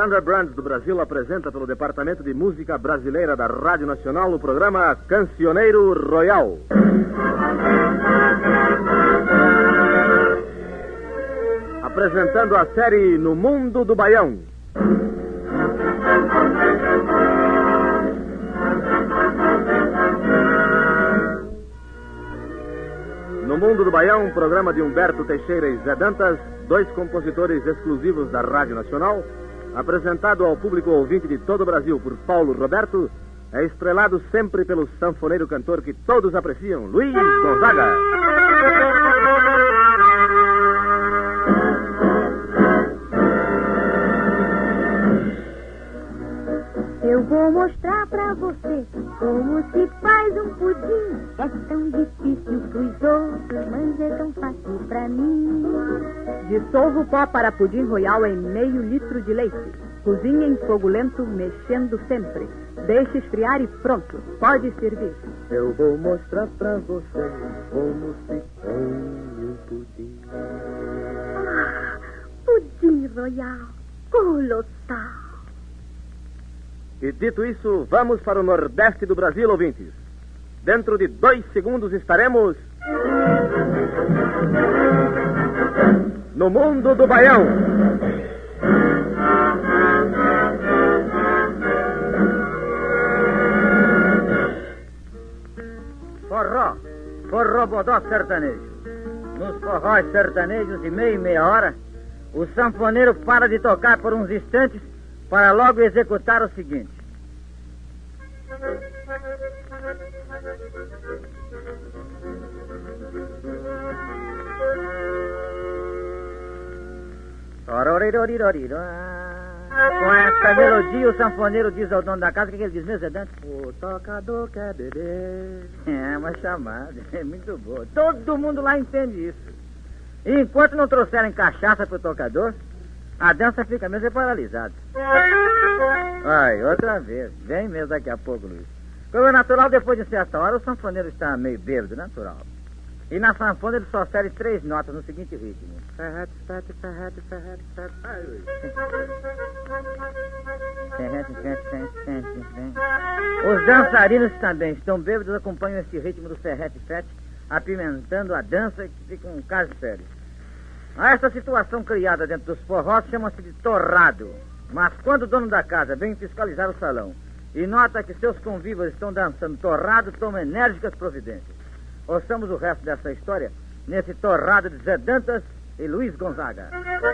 Thunderbirds do Brasil apresenta pelo Departamento de Música Brasileira da Rádio Nacional o programa Cancioneiro Royal. Apresentando a série No Mundo do Baião. No Mundo do Baião, um programa de Humberto Teixeira e Zé Dantas, dois compositores exclusivos da Rádio Nacional, apresentado ao público ouvinte de todo o Brasil por Paulo Roberto, é estrelado sempre pelo sanfoneiro cantor que todos apreciam, Luiz Gonzaga. Eu vou mostrar pra você como se faz um pudim. É tão difícil pros outros, mas é tão fácil pra mim. Dissolva o pó para pudim royal em meio litro de leite. Cozinhe em fogo lento, mexendo sempre. Deixe esfriar e pronto, pode servir. Eu vou mostrar pra você como se faz um pudim. Pudim royal, colossal. E dito isso, vamos para o Nordeste do Brasil, ouvintes. Dentro de 2 segundos estaremos... No Mundo do Baião. Forró bodó sertanejo. Nos forróis sertanejos de meia e meia hora, o sanfoneiro para de tocar por uns instantes para logo executar o seguinte. Com essa melodia, o sanfoneiro diz ao dono da casa, o que ele diz mesmo, Zé Dantas? O tocador quer beber. É uma chamada, é muito boa. Todo mundo lá entende isso. E enquanto não trouxerem cachaça pro tocador, a dança fica mesmo paralisada. Ai, outra vez. Vem mesmo daqui a pouco, Luiz. Como é natural, depois de certa hora, o sanfoneiro está meio bêbado, natural. E na sanfona ele só fere 3 notas no seguinte ritmo. Ferrete, fete, ferrete, ferrete, fete. Ai, Luiz. Os dançarinos também estão bêbados, acompanham esse ritmo do ferrete-fete, apimentando a dança, que fica um caso sério. Essa situação criada dentro dos forrós chama-se de torrado. Mas quando o dono da casa vem fiscalizar o salão e nota que seus convívas estão dançando torrado, toma enérgicas providências. Ouçamos o resto dessa história nesse torrado de Zé Dantas e Luiz Gonzaga.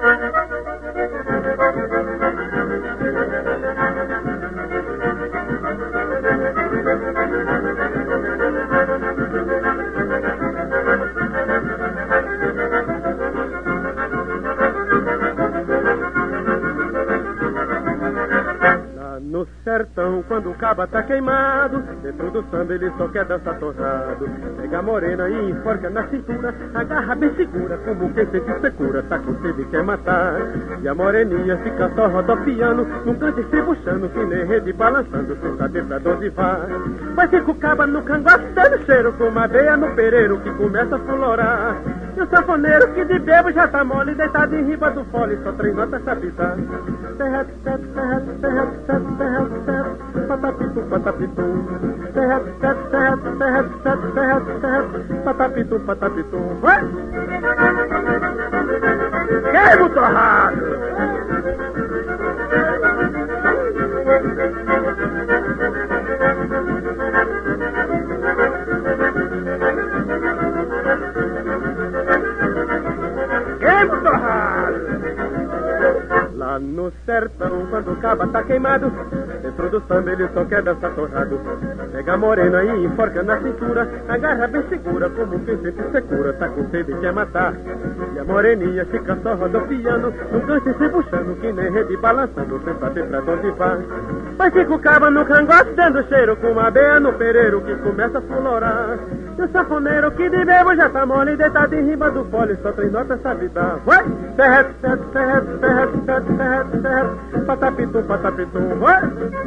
No sertão, quando o caba tá queimado, dentro do samba ele só quer dançar torrado. Pega a morena e enforca na cintura, agarra bem segura, como quem sente secura, tá com sede e quer matar. E a moreninha fica só rodopiando, num canto estribuchando, que nem rede balançando, sem saber pra onde vai. Vai ser com o caba no cangote, dando cheiro, com uma veia no pereiro, que começa a florar. E o sanfoneiro que de bebo já tá mole, deitado em riba do fole, só 3 notas sabe dar. Serrete, sete, serrete, serrete, sete, serrete, sete, patapitum, patapitum. Serrete, sete, serrete, serrete, sete, serrete, sete, patapitum, patapitum. Vai! Queima o torrado! Queima o torrado! Lá no sertão, quando o caba tá queimado, dentro do samba ele só quer dançar torrado. Pega a morena e enforca na cintura, agarra bem segura, como quem sente secura, tá com sede e quer matar. E a moreninha fica só rodopiando, num canto se puxando, que nem rede balançando, sem saber pra onde vai. Vai fica o caba no cangote, dando cheiro, com uma beia no pereiro, que começa a florar. E o sanfoneiro que de bebo já tá mole, deitado em riba do fole, só 3 notas sabe dar. Vai! Serrete, sete, serrete, serrete, sete, serrete, serrete, patapitum, patapitum. Vai!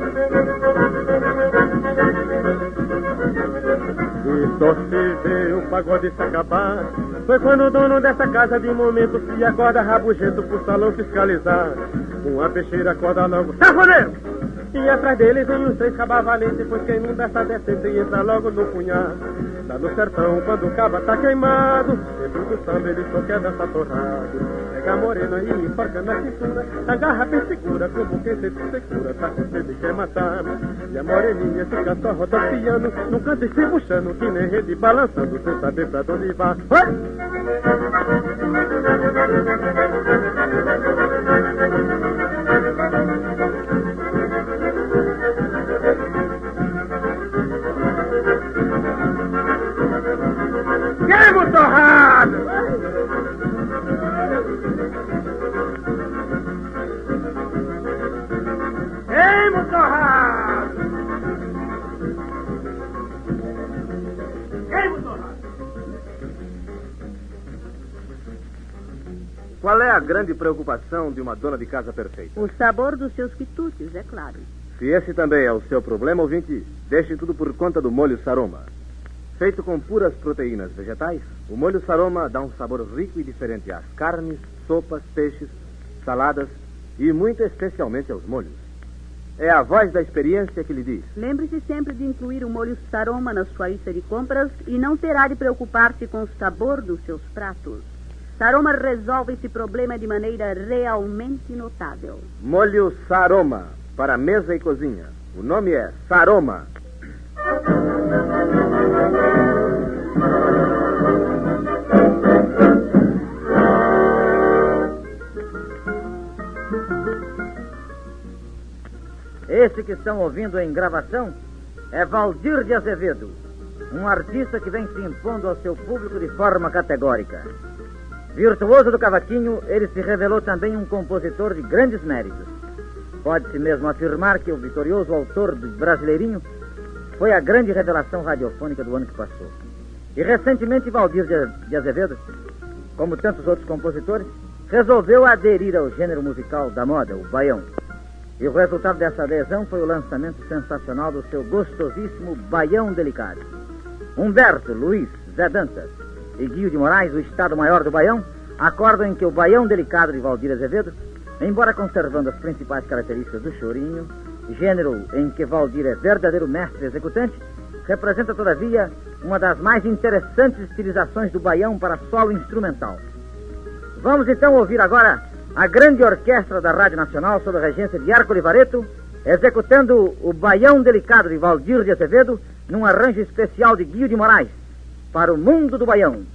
E só se vê o pagode se acabar. Foi quando o dono dessa casa de momento se acorda rabugento pro salão fiscalizar. Uma peixeira acorda logo, safoneiro! E atrás dele vem os 3 cabavalentes, pois quem não dessa decente entra logo no punhado. Lá no sertão, quando o caba tá queimado, dentro do samba ele só quer dançar torrado. Pega a morena e enforca na cintura, agarra bem segura, como quem se segura, tá com sede e quer matar. E a moreninha fica só rodopiando, num canto e se puxando, que nem rede balançando, sem saber pra onde vai. Queimo torrado! Queimo torrado! Queimo torrado! Qual é a grande preocupação de uma dona de casa perfeita? O sabor dos seus quitutes, é claro. Se esse também é o seu problema, ouvinte, deixe tudo por conta do molho Saroma. Feito com puras proteínas vegetais, o molho Saroma dá um sabor rico e diferente às carnes, sopas, peixes, saladas e muito especialmente aos molhos. É a voz da experiência que lhe diz. Lembre-se sempre de incluir o molho Saroma na sua lista de compras e não terá de preocupar-se com o sabor dos seus pratos. Saroma resolve esse problema de maneira realmente notável. Molho Saroma, para mesa e cozinha. O nome é Saroma. Esse que estão ouvindo em gravação é Valdir de Azevedo, um artista que vem se impondo ao seu público de forma categórica. Virtuoso do cavaquinho, ele se revelou também um compositor de grandes méritos. Pode-se mesmo afirmar que o vitorioso autor do Brasileirinho foi a grande revelação radiofônica do ano que passou. E recentemente Valdir de Azevedo, como tantos outros compositores, resolveu aderir ao gênero musical da moda, o baião. E o resultado dessa adesão foi o lançamento sensacional do seu gostosíssimo Baião Delicado. Humberto, Luiz, Zé Dantas e Guio de Moraes, o Estado-Maior do Baião, acordam em que o Baião Delicado de Valdir Azevedo, embora conservando as principais características do chorinho, gênero em que Valdir é verdadeiro mestre executante, representa, todavia, uma das mais interessantes estilizações do baião para solo instrumental. Vamos então ouvir agora a grande orquestra da Rádio Nacional, sob a regência de Arco Livareto, executando o Baião Delicado de Valdir de Azevedo, num arranjo especial de Guio de Moraes, para o mundo do baião.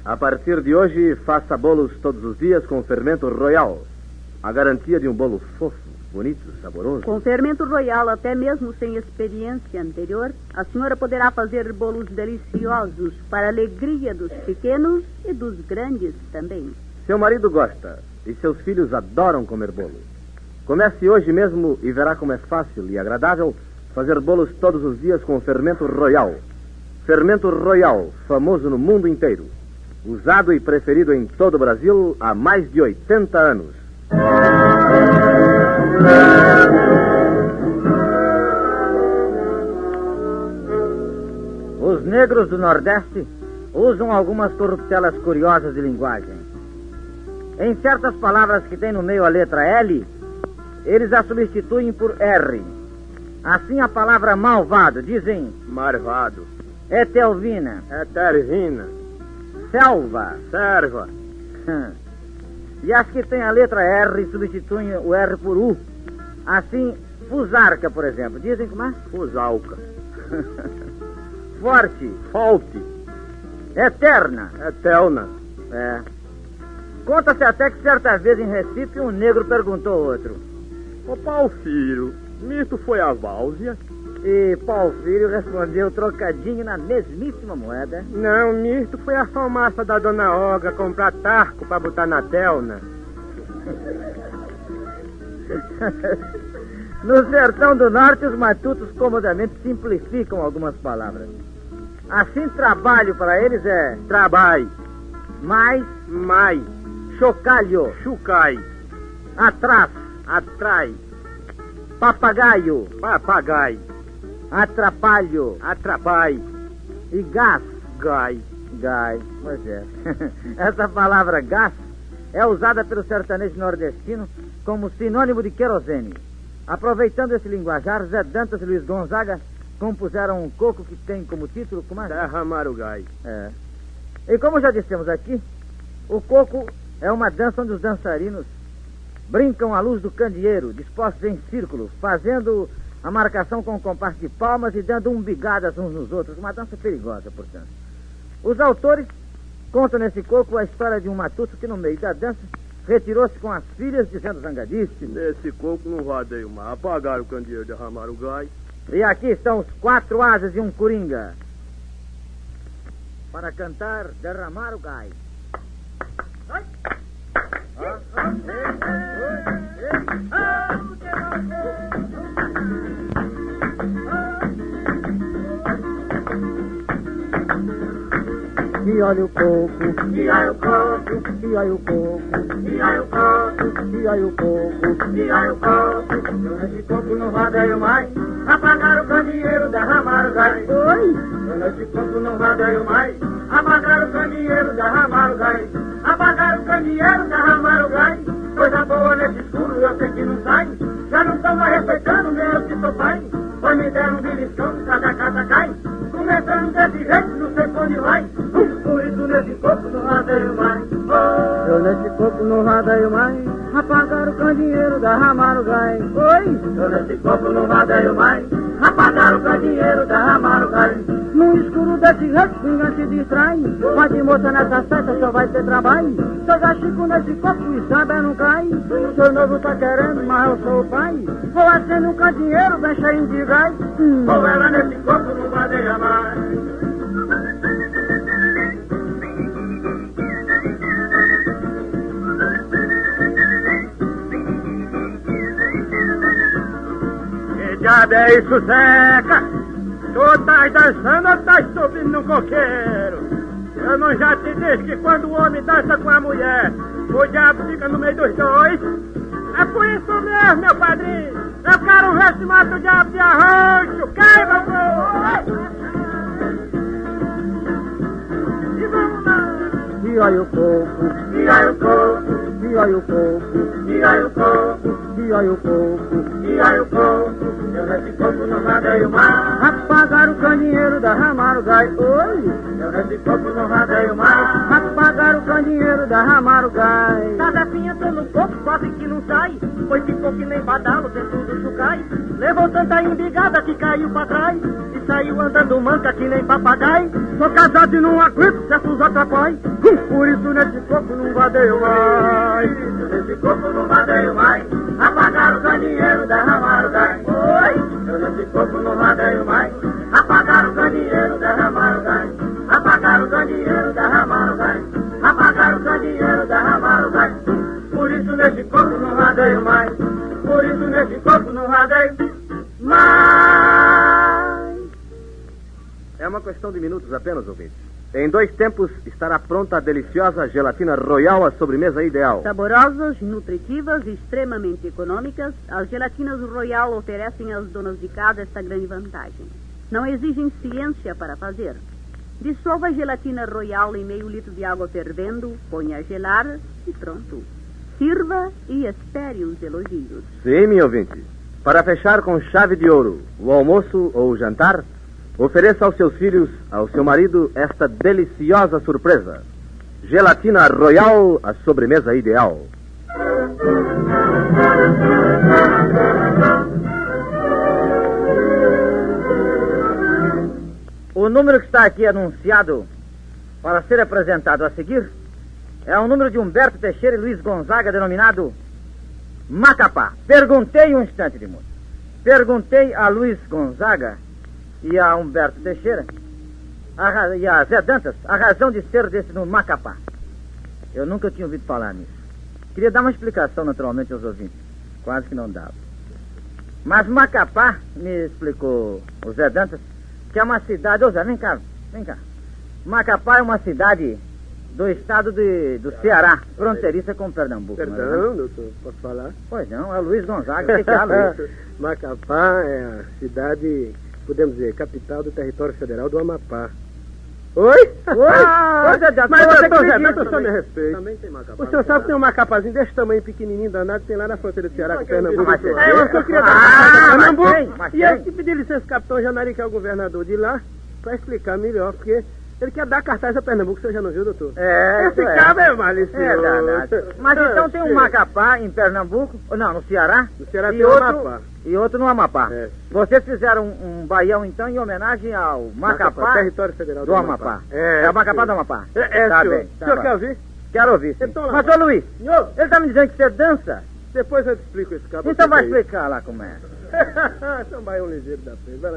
A partir de hoje, faça bolos todos os dias com fermento Royal. A garantia de um bolo fofo, bonito, saboroso. Com fermento Royal, até mesmo sem experiência anterior, a senhora poderá fazer bolos deliciosos para a alegria dos pequenos e dos grandes também. Seu marido gosta e seus filhos adoram comer bolo. Comece hoje mesmo e verá como é fácil e agradável fazer bolos todos os dias com fermento Royal. Fermento Royal, famoso no mundo inteiro. Usado e preferido em todo o Brasil há mais de 80 anos. Os negros do Nordeste usam algumas corruptelas curiosas de linguagem. Em certas palavras que tem no meio a letra L, eles a substituem por R. Assim a palavra malvado, dizem Marvado. Etelvina, Etervina. selva. Serva. E as que tem a letra R substituem o R por U. Assim, fusarca, por exemplo, dizem como é? Fusalca. Forte, Falte. eterna. Etelna. É. Conta-se até que certa vez em Recife um negro perguntou ao outro. Ô Palfiro, misto foi a várzea? E Palfírio respondeu trocadinho na mesmíssima moeda. Não, misto foi a farmácia da dona Olga comprar tarco pra botar na telna. No sertão do norte, os matutos comodamente simplificam algumas palavras. Assim, trabalho para eles é Trabalho. mais, Mais. chocalho, Chucai. atrás, Atrai. papagaio, Papagaio. atrapalho Atrapai. e gás. Gai. Gai, pois é. Essa palavra gás é usada pelo sertanejo nordestino como sinônimo de querosene. Aproveitando esse linguajar, Zé Dantas e Luiz Gonzaga compuseram um coco que tem como título... Como é? Derramar o gai. É. E como já dissemos aqui, o coco é uma dança onde os dançarinos brincam à luz do candeeiro, dispostos em círculo, fazendo a marcação com um compasso de palmas e dando umbigadas uns nos outros. Uma dança perigosa, portanto. Os autores contam nesse coco a história de um matuto que, no meio da dança, retirou-se com as filhas, dizendo zangadíssimo: Nesse coco não rodeio mais. Apagaram o candeeiro, derramaram o gai. E aqui estão os 4 asas e um coringa para cantar Derramar o Gai. E olha o coco, E olha o coco, e olha o coco, e olha o coco, e olha o coco. e olha o coco. Esse coco não rodeio mais. Apagaram o candeeiro, derramaram o gás. Oi! Nesse coco não rodeio mais. Apagaram o candeeiro, derramaram o gás. Apagaram o candeeiro, derramaram o gás. Coisa boa nesse escuro, eu sei que não sai. Já não estão mais respeitando, meu que sou pai. Pois me deram um beliscão, cada casa cai. Começando desse jeito, não sei pra onde vai. Por isso nesse coco não rodeio mais. Eu nesse coco não rodeio mais. Apagaram o candeeiro, derramaram o gás. Oi! Eu nesse coco não rodeio mais. Apagaram o candeeiro, derramaram o gás. No escuro desse jeito, ninguém se distrai. Mas de moça nessa festa só vai ter trabalho. Seu gachico nesse copo e samba não cai. O seu novo tá querendo, mas eu sou o pai. Vou acender um candeeiro bem cheio de gás. Ou ela nesse coco não rodeia mais. Que diabo é isso, Zeca? Tu estás dançando ou estás subindo no coqueiro? Eu não já te disse que quando o homem dança com a mulher, o diabo fica no meio dos dois? É por isso mesmo, meu padrinho. Eu quero ver se mata o diabo de arranjo. Cai, meu povo! E vamos lá! E olha o coco, E olha o coco, e olha o coco, e olha o coco, e olha o coco. e olha o coco. Eu nesse coco não rodeio mais. Apagaram o candeeiro, derramaram o gás. Oi! Eu nesse coco não rodeio mais. Apagaram o o candeeiro, derramaram o gás. A Zefinha entrou no coco, quase que não sai, pois ficou que nem badalo dentro do chucai. Levou tanta embigada que caiu pra trás e saiu andando manca que nem papagaio. Sou casado e não aguento certos atrapalhos, por isso nesse coco não vadeio mais. Nesse coco não vadeio mais. Apagaram o candeeiro, derramaram o gás. Oi, eu nesse coco não vadeio mais. Apagaram o candeeiro, derramaram o gás. Apagaram o candeeiro, derramaram o gás. Apagaram o candeeiro, derramaram o gás. Por isso nesse coco não vadeio mais. Por isso nesse coco não vadeio mais. É uma questão de minutos apenas, ouvintes. Em 2 tempos estará pronta a deliciosa gelatina Royal, a sobremesa ideal. Saborosas, nutritivas e extremamente econômicas, as gelatinas Royal oferecem às donas de casa esta grande vantagem. Não exigem ciência para fazer. Dissolva a gelatina Royal em meio litro de água fervendo, ponha a gelar e pronto. Sirva e espere os elogios. Sim, minha ouvinte. Para fechar com chave de ouro o almoço ou o jantar, ofereça aos seus filhos, ao seu marido, esta deliciosa surpresa. Gelatina Royal, a sobremesa ideal. O número que está aqui anunciado para ser apresentado a seguir é o número de Humberto Teixeira e Luiz Gonzaga, denominado Macapá. Perguntei um instante de música. Perguntei a Luiz Gonzaga e a Humberto Teixeira e a Zé Dantas a razão de ser desse no Macapá. Eu nunca tinha ouvido falar nisso. Queria dar uma explicação naturalmente aos ouvintes. Quase que não dava. Mas Macapá, me explicou o Zé Dantas, que é uma cidade... Ô Zé, vem cá. Macapá é uma cidade do estado do Ceará, fronteiriça com Pernambuco. Perdão, doutor, posso falar? Pois não, é Luiz Gonzaga, que é Luiz. Macapá é a cidade, podemos dizer, capital do território federal do Amapá. Oi? Oi, Zé Dantas, mas você doutor Zé, acredita? doutor, me respeito. Também tem Macapá. O senhor sabe que tem um macapazinho desse tamanho, pequenininho, danado, tem lá na fronteira do Ceará com Pernambuco. Mas tem. Eu só queria Ah, dar mas Pernambuco. tem. E eu pedi licença ao capitão Janari, que é o governador de lá, para explicar melhor, porque ele quer dar cartaz a Pernambuco, você já não viu, doutor? Esse cabo é malicioso. É danado. Mas então tem um Macapá em Pernambuco, não, no Ceará. No Ceará e tem o outro, Amapá. E outro no Amapá. É. Vocês fizeram um baião, então, em homenagem ao Macapá território federal do Amapá. É o Macapá sim. do Amapá. Tá senhor. bem. O senhor quer ouvir? Quero ouvir, sim. Então, lá Mas, vai. ô Luiz, Senhor, ele tá me dizendo que você dança? depois eu te explico esse cabo. Então vai explicar. explicar lá como é. Então vai um ligeiro da frente, vai lá.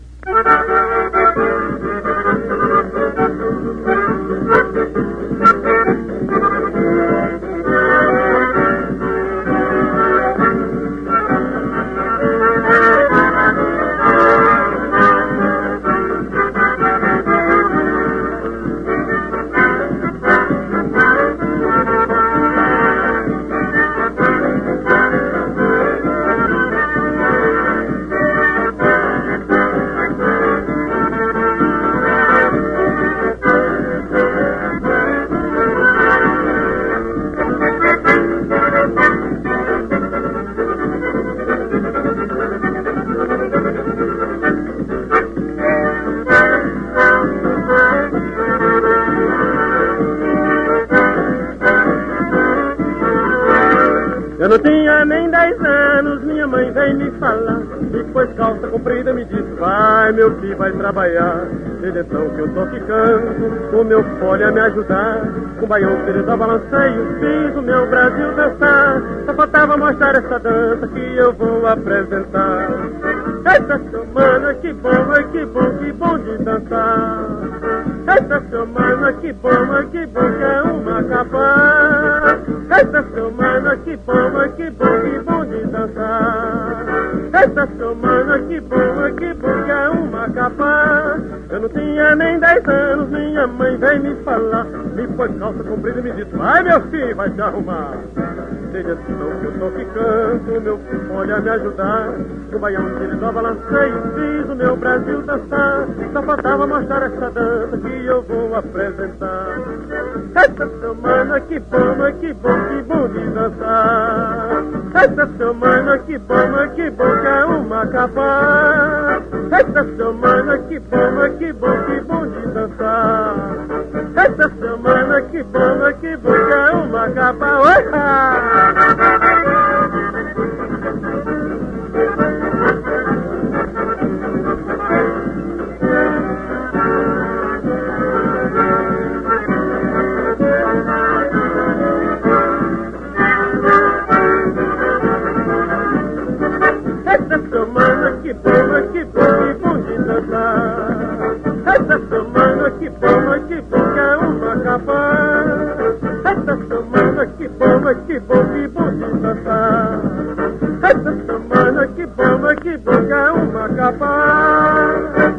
Eu não tinha nem 10 anos, minha mãe veio me falar. Depois calça comprida me disse, vai meu filho, vai trabalhar. Desde então que eu tô ficando, o meu fole a me ajudar. Com baião, cereza, balanceio, fiz o meu Brasil dançar. Só faltava mostrar essa dança que eu vou apresentar. Eita, seu mano, que bom de dançar. Eita, seu mano, que bom, que é um Macapá. Eita, seu mano, que bom de dançar. Eita, seu mano, que bom, que é um Macapá. Eu não tinha nem 10 anos, minha mãe veio me falar. Me pôs calça comprida e me disse, vai meu filho, vai te arrumar. seja atenção que eu tô ficando, meu olha me ajudar. No baião de Tiridó balancei e fiz o meu Brasil dançar. Só faltava mostrar essa dança que eu vou apresentar. Essa semana que bom, que bom de dançar. Essa semana que bom, que é uma capa. Essa semana que bom de dançar. Essa semana que bom é uma capa. Essa semana que bom de dançar. Essa semana que bom é uma capa. Essa semana que bom de dançar. Essa semana que bom é uma capa.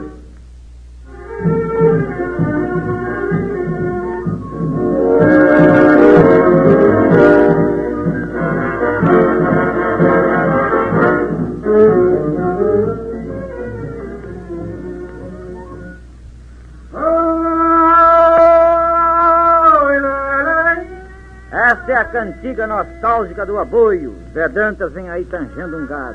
Essa é a cantiga nostálgica do aboio. Zé Dantas vem aí tangendo um gado.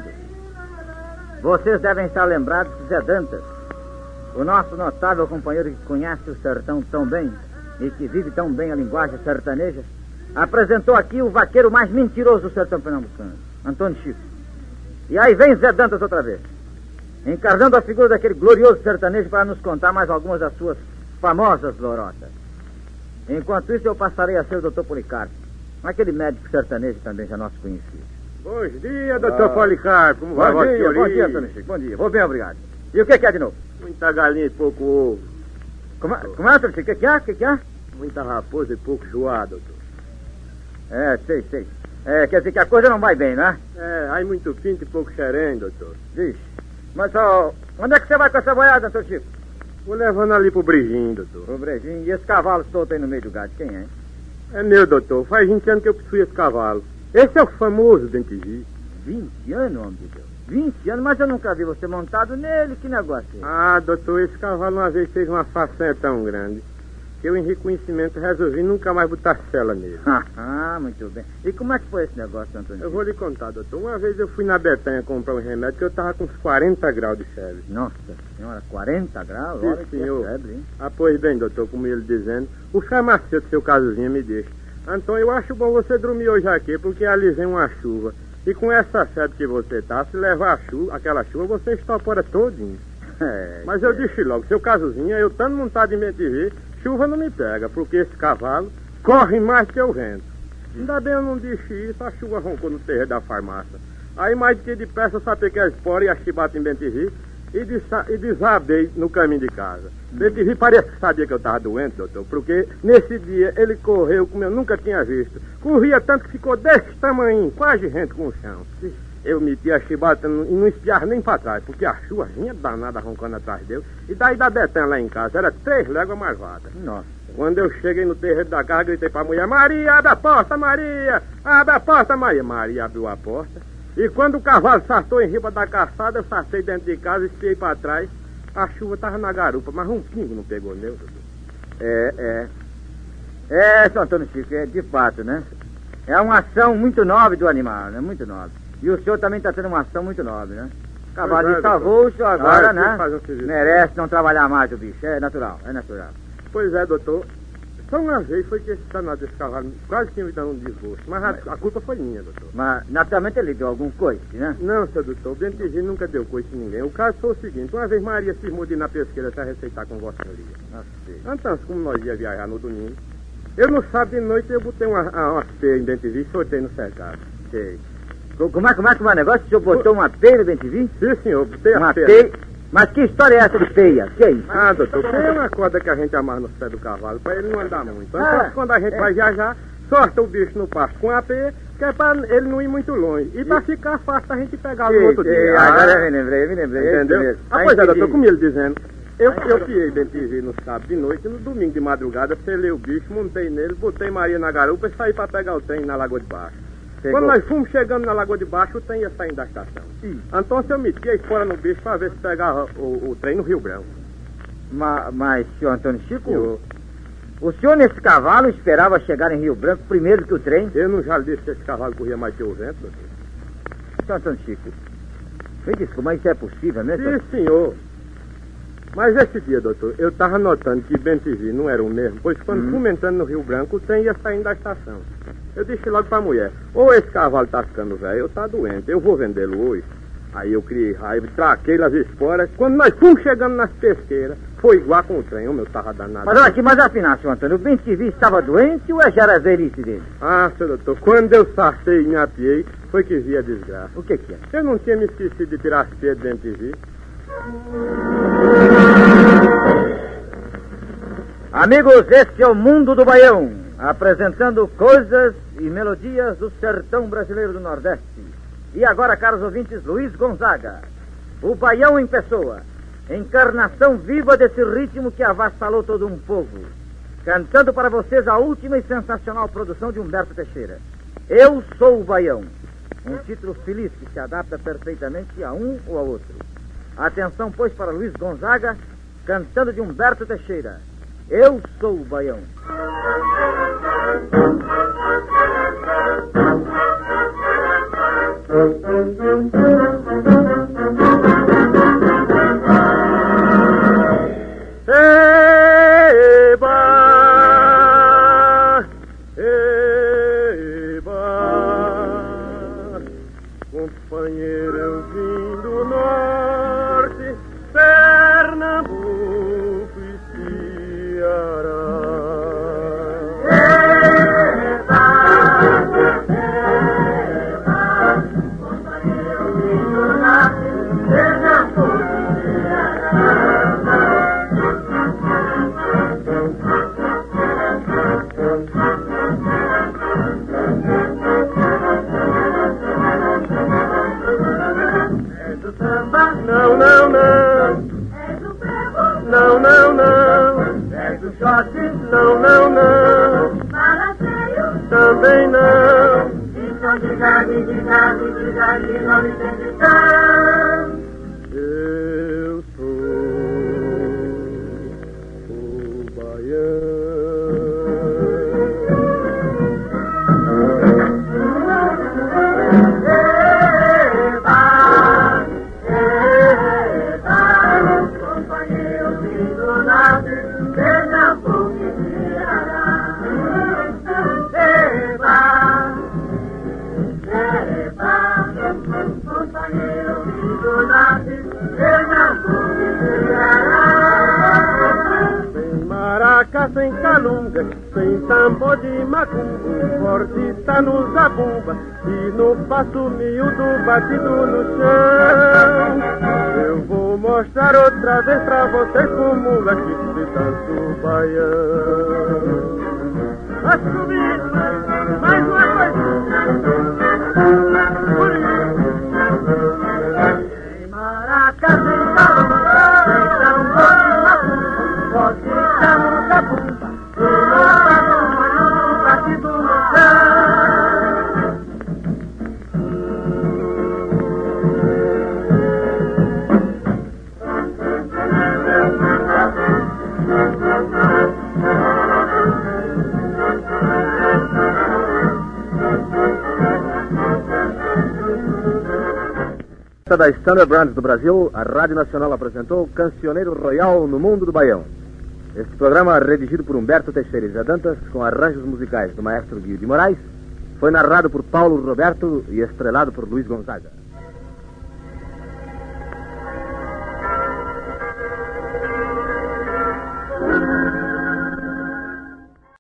Vocês devem estar lembrados de Zé Dantas, o nosso notável companheiro que conhece o sertão tão bem e que vive tão bem a linguagem sertaneja, apresentou aqui o vaqueiro mais mentiroso do sertão pernambucano, Antônio Chico. E aí vem Zé Dantas outra vez, encarnando a figura daquele glorioso sertanejo para nos contar mais algumas das suas famosas lorotas. Enquanto isso, eu passarei a ser o doutor Policarpo, aquele médico sertanejo também já nosso conhecido. Bom dia, doutor Policarpo. Como vai? Bom dia, Antônio Chico. Bom dia. Vou bem, obrigado. E o que é de novo? Muita galinha e pouco ovo. Como é, Antônio Chico? O que é? Muita raposa e pouco joá, doutor. Sei. Quer dizer que a coisa não vai bem, né? Aí muito pinto e pouco xerém, doutor. Vixe. Mas onde é que você vai com essa boiada, Antônio Chico? Vou levando ali pro Brejinho, doutor. Pro Brejinho? E esse cavalo solto aí no meio do gado, quem é? É meu, doutor. Faz 20 anos que eu possuo esse cavalo. Esse é o famoso Dentigi. 20 anos, homem de Deus? 20 anos? Mas eu nunca vi você montado nele. Que negócio é esse? Ah, doutor, esse cavalo uma vez fez uma façanha tão grande que eu, em reconhecimento, resolvi nunca mais botar sela nele. Muito bem. E como é que foi esse negócio, Antônio? Eu vou lhe contar, doutor. Uma vez eu fui na Betanha comprar um remédio que eu tava com uns 40 graus de febre. Nossa senhora, 40 graus? Sim, olha senhor. Que febre, hein? Pois bem, doutor, como ele dizendo, o farmacêutico, seu Casozinho, me deixa. Antônio, eu acho bom você dormir hoje aqui, porque ali vem uma chuva. E com essa febre que você tá, se levar aquela chuva, você estopora todinho. Mas eu disse logo, seu Casozinho, eu estando montado em BTV, chuva não me pega, porque esse cavalo corre mais que o vento. Ainda bem eu não disse isso, a chuva roncou no terreiro da farmácia. Aí mais do que depressa eu sapequei a espora e a chibata em BTV e desabei no caminho de casa. BTV parece que sabia que eu estava doente, doutor, porque nesse dia ele correu como eu nunca tinha visto. Corria tanto que ficou desse tamanho, quase rente com o chão. Eu meti a chibata e não espiava nem para trás, porque a chuva vinha danada roncando atrás dele. E daí da Betanha lá em casa, era 3 léguas marvadas. Nossa. Quando eu cheguei no terreiro da casa, gritei para a mulher: Maria, abre a porta, Maria! Abre a porta, Maria! Maria abriu a porta. E quando o cavalo saltou em riba da calçada, eu saltei dentro de casa, espiei para trás. A chuva estava na garupa, mas um pingo não pegou nele, doutor. Seu Antônio Chico, de fato, né? É uma ação muito nobre do animal, né? Muito nobre. E o senhor também está tendo uma ação muito nobre, né? O cavalo salvou o senhor agora, né? Merece não trabalhar mais o bicho. É natural. Pois é, doutor. Só uma vez foi que esse danado desse cavalo quase tinha me dado um desgosto. Mas a culpa foi minha, doutor. Mas naturalmente ele deu algum coice, né? Não, seu doutor. O Bentigir nunca deu coice em ninguém. O caso foi o seguinte: uma vez Maria cismou de ir na pesqueira para receitar com Vossa Maria. Então, como nós ia viajar no domingo, eu no sábado de noite eu botei uma peia em Bentigir e soltei no cercado. Sei. Como é que é o negócio? O senhor botou uma peia no Bentigir? Sim, senhor. Botei uma peia. Mas que história é essa de peia? Que é isso? Ah, doutor, peia é uma corda que a gente amarra no pé do cavalo para ele não andar muito. Então, quando a gente vai viajar, sorta o bicho no pasto com a peia, que é para ele não ir muito longe. E para ficar fácil a gente pegar no outro dia. Agora eu me lembrei. Entendeu? Pois é, doutor, como ele dizendo, eu fiei Bentigir no sábado de noite, e no domingo de madrugada, selei o bicho, montei nele, botei Maria na garupa e saí para pegar o trem na Lagoa de Baixo. Quando nós fomos chegando na Lagoa de Baixo, o trem ia saindo da estação. Então eu meti aí fora no bicho para ver se pegava o trem no Rio Branco. Mas, senhor Antônio Chico, o senhor nesse cavalo esperava chegar em Rio Branco primeiro que o trem? Eu não já lhe disse que esse cavalo corria mais que o vento, doutor? Senhor Antônio Chico, me desculpa, mas isso é possível, né, senhor? Sim, senhor. Mas esse dia, doutor, eu estava notando que Bentivi não era o mesmo, pois quando fomos entrando no Rio Branco, o trem ia saindo da estação. Eu disse logo para a mulher, ou esse cavalo está ficando velho, ou está doente, eu vou vendê-lo hoje. Aí eu criei raiva, traquei as esporas. Quando nós fomos chegando nas pesqueiras, foi igual com o trem, eu estava danado. Mas afinal, senhor Antônio, o Bentivi estava doente ou já era velhice dele? Ah, seu doutor, quando eu sarcei e me apiei, foi que vi a desgraça. O que é? Eu não tinha me esquecido de tirar as pias de Bentivi. Amigos, este é o Mundo do Baião, apresentando coisas e melodias do sertão brasileiro do Nordeste. E agora, caros ouvintes, Luiz Gonzaga, o Baião em pessoa, encarnação viva desse ritmo que avassalou todo um povo, cantando para vocês a última e sensacional produção de Humberto Teixeira, Eu Sou o Baião, um título feliz que se adapta perfeitamente a um ou a outro. Atenção, pois, para Luiz Gonzaga, cantando de Humberto Teixeira, Eu Sou o Baião. Eba, eba, companheiro, eu vim do norte, Pernambuco e Ceará. Não, não, não. Não, não, não. Não, não, não. Também não. Eu sou o Baião. Sem calunga, sem tambor de macumba, o forte está no zabumba e no passo miúdo batido no chão. Eu vou mostrar outra vez pra vocês como é que se dança o baião. Vai subir, mais uma coisinha. Sem maraca, sem calunga, sem tambor de macumba, o forte está no zabumba. Da Standard Brands do Brasil, a Rádio Nacional apresentou Cancioneiro Royal no Mundo do Baião. Este programa, redigido por Humberto Teixeira e Zé Dantas, com arranjos musicais do maestro Guilherme de Moraes, foi narrado por Paulo Roberto e estrelado por Luiz Gonzaga.